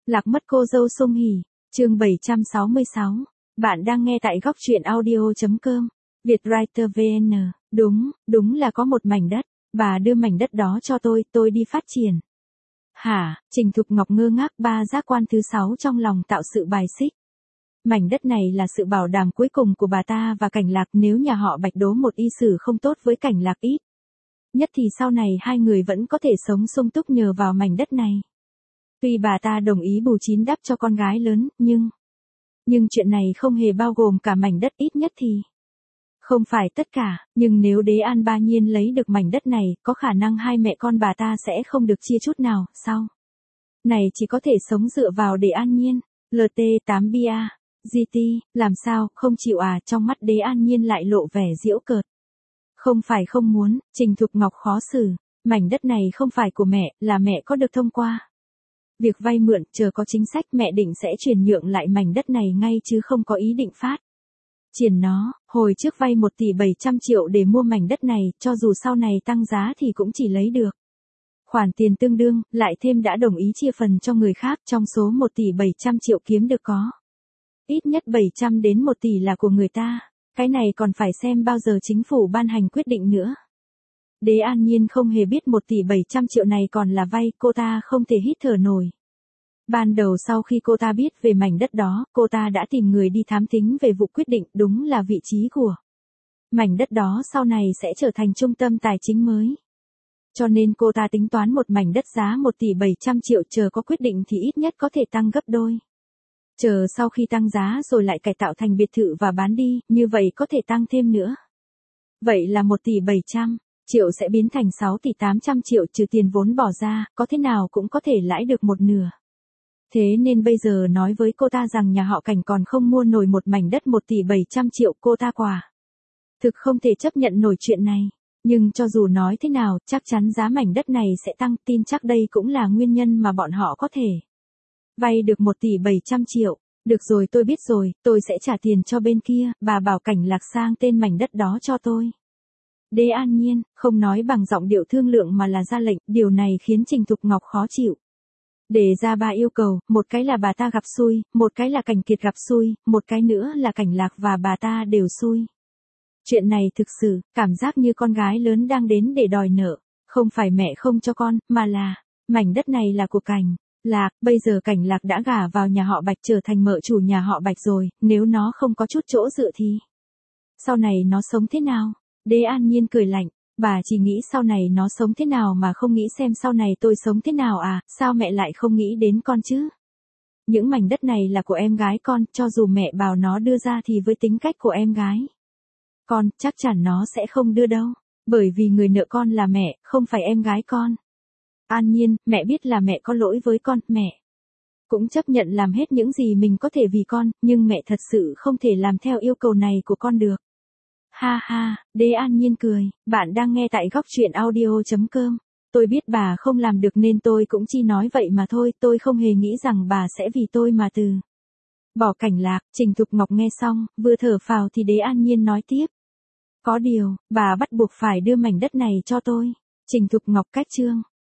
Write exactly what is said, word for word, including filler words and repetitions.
Lạc mất cô dâu Sung Hỉ, chương bảy trăm sáu mươi sáu. Bạn đang nghe tại góc truyện audio.com. Vietwriter vê en. Đúng, đúng là có một mảnh đất, bà đưa mảnh đất đó cho tôi, tôi đi phát triển. Hả? Trình Thục Ngọc ngơ ngác, ba giác quan thứ sáu trong lòng tạo sự bài xích. Mảnh đất này là sự bảo đảm cuối cùng của bà ta và Cảnh Lạc, nếu nhà họ Bạch đố một y sử không tốt với Cảnh Lạc ít nhất thì sau này hai người vẫn có thể sống sung túc nhờ vào mảnh đất này. Tuy bà ta đồng ý bù chín đắp cho con gái lớn, nhưng... Nhưng chuyện này không hề bao gồm cả mảnh đất, ít nhất thì... Không phải tất cả, nhưng nếu Đế An Ba Nhiên lấy được mảnh đất này, có khả năng hai mẹ con bà ta sẽ không được chia chút nào, sau này chỉ có thể sống dựa vào Đế An Nhiên. lờ tê tám bê a, giê tê, làm sao, không chịu à? Trong mắt Đế An Nhiên lại lộ vẻ giễu cợt. Không phải không muốn, Trình Thục Ngọc khó xử, mảnh đất này không phải của mẹ, là mẹ có được thông qua việc vay mượn, chờ có chính sách mẹ định sẽ chuyển nhượng lại mảnh đất này ngay chứ không có ý định phát triển nó. Hồi trước vay một tỷ bảy trăm triệu để mua mảnh đất này, cho dù sau này tăng giá thì cũng chỉ lấy được khoản tiền tương đương, lại thêm đã đồng ý chia phần cho người khác, trong số một tỷ bảy trăm triệu kiếm được có ít nhất bảy trăm đến một tỷ là của người ta. Cái này còn phải xem bao giờ chính phủ ban hành quyết định nữa. Đế An Nhiên không hề biết một tỷ bảy trăm triệu này còn là vay, cô ta không thể hít thở nổi. Ban đầu sau khi cô ta biết về mảnh đất đó, cô ta đã tìm người đi thám thính về vụ quyết định, đúng là vị trí của mảnh đất đó sau này sẽ trở thành trung tâm tài chính mới. Cho nên cô ta tính toán một mảnh đất giá một tỷ bảy trăm triệu, chờ có quyết định thì ít nhất có thể tăng gấp đôi. Chờ sau khi tăng giá rồi lại cải tạo thành biệt thự và bán đi, như vậy có thể tăng thêm nữa. Vậy là một tỷ bảy trăm triệu sẽ biến thành sáu tỷ tám trăm triệu, trừ tiền vốn bỏ ra, có thế nào cũng có thể lãi được một nửa. Thế nên bây giờ nói với cô ta rằng nhà họ Cảnh còn không mua nổi một mảnh đất một tỷ bảy trăm triệu, cô ta quả thực không thể chấp nhận nổi chuyện này. Nhưng cho dù nói thế nào, chắc chắn giá mảnh đất này sẽ tăng, tin chắc đây cũng là nguyên nhân mà bọn họ có thể vay được một tỷ bảy trăm triệu. Được rồi, tôi biết rồi, tôi sẽ trả tiền cho bên kia, bà bảo Cảnh Lạc sang tên mảnh đất đó cho tôi. Đế An Nhiên không nói bằng giọng điệu thương lượng mà là ra lệnh, điều này khiến Trình Thục Ngọc khó chịu. Đề ra ba yêu cầu, một cái là bà ta gặp xui, một cái là Cảnh Kiệt gặp xui, một cái nữa là Cảnh Lạc và bà ta đều xui. Chuyện này thực sự, cảm giác như con gái lớn đang đến để đòi nợ. Không phải mẹ không cho con, mà là, mảnh đất này là của Cảnh Lạc, bây giờ Cảnh Lạc đã gả vào nhà họ Bạch, trở thành mợ chủ nhà họ Bạch rồi, nếu nó không có chút chỗ dựa thì sau này nó sống thế nào? Đế An Nhiên cười lạnh, bà chỉ nghĩ sau này nó sống thế nào mà không nghĩ xem sau này tôi sống thế nào à? Sao mẹ lại không nghĩ đến con chứ? Những mảnh đất này là của em gái con, cho dù mẹ bảo nó đưa ra thì với tính cách của em gái con, chắc chắn nó sẽ không đưa đâu, bởi vì người nợ con là mẹ, không phải em gái con. An Nhiên, mẹ biết là mẹ có lỗi với con, mẹ cũng chấp nhận làm hết những gì mình có thể vì con, nhưng mẹ thật sự không thể làm theo yêu cầu này của con được. Ha ha, Đế An Nhiên cười, bạn đang nghe tại góc truyện audio.com. Tôi biết bà không làm được nên tôi cũng chỉ nói vậy mà thôi, tôi không hề nghĩ rằng bà sẽ vì tôi mà từ bỏ Cảnh Lạc. Trình Thục Ngọc nghe xong, vừa thở phào thì Đế An Nhiên nói tiếp. Có điều, bà bắt buộc phải đưa mảnh đất này cho tôi. Trình Thục Ngọc cách chương.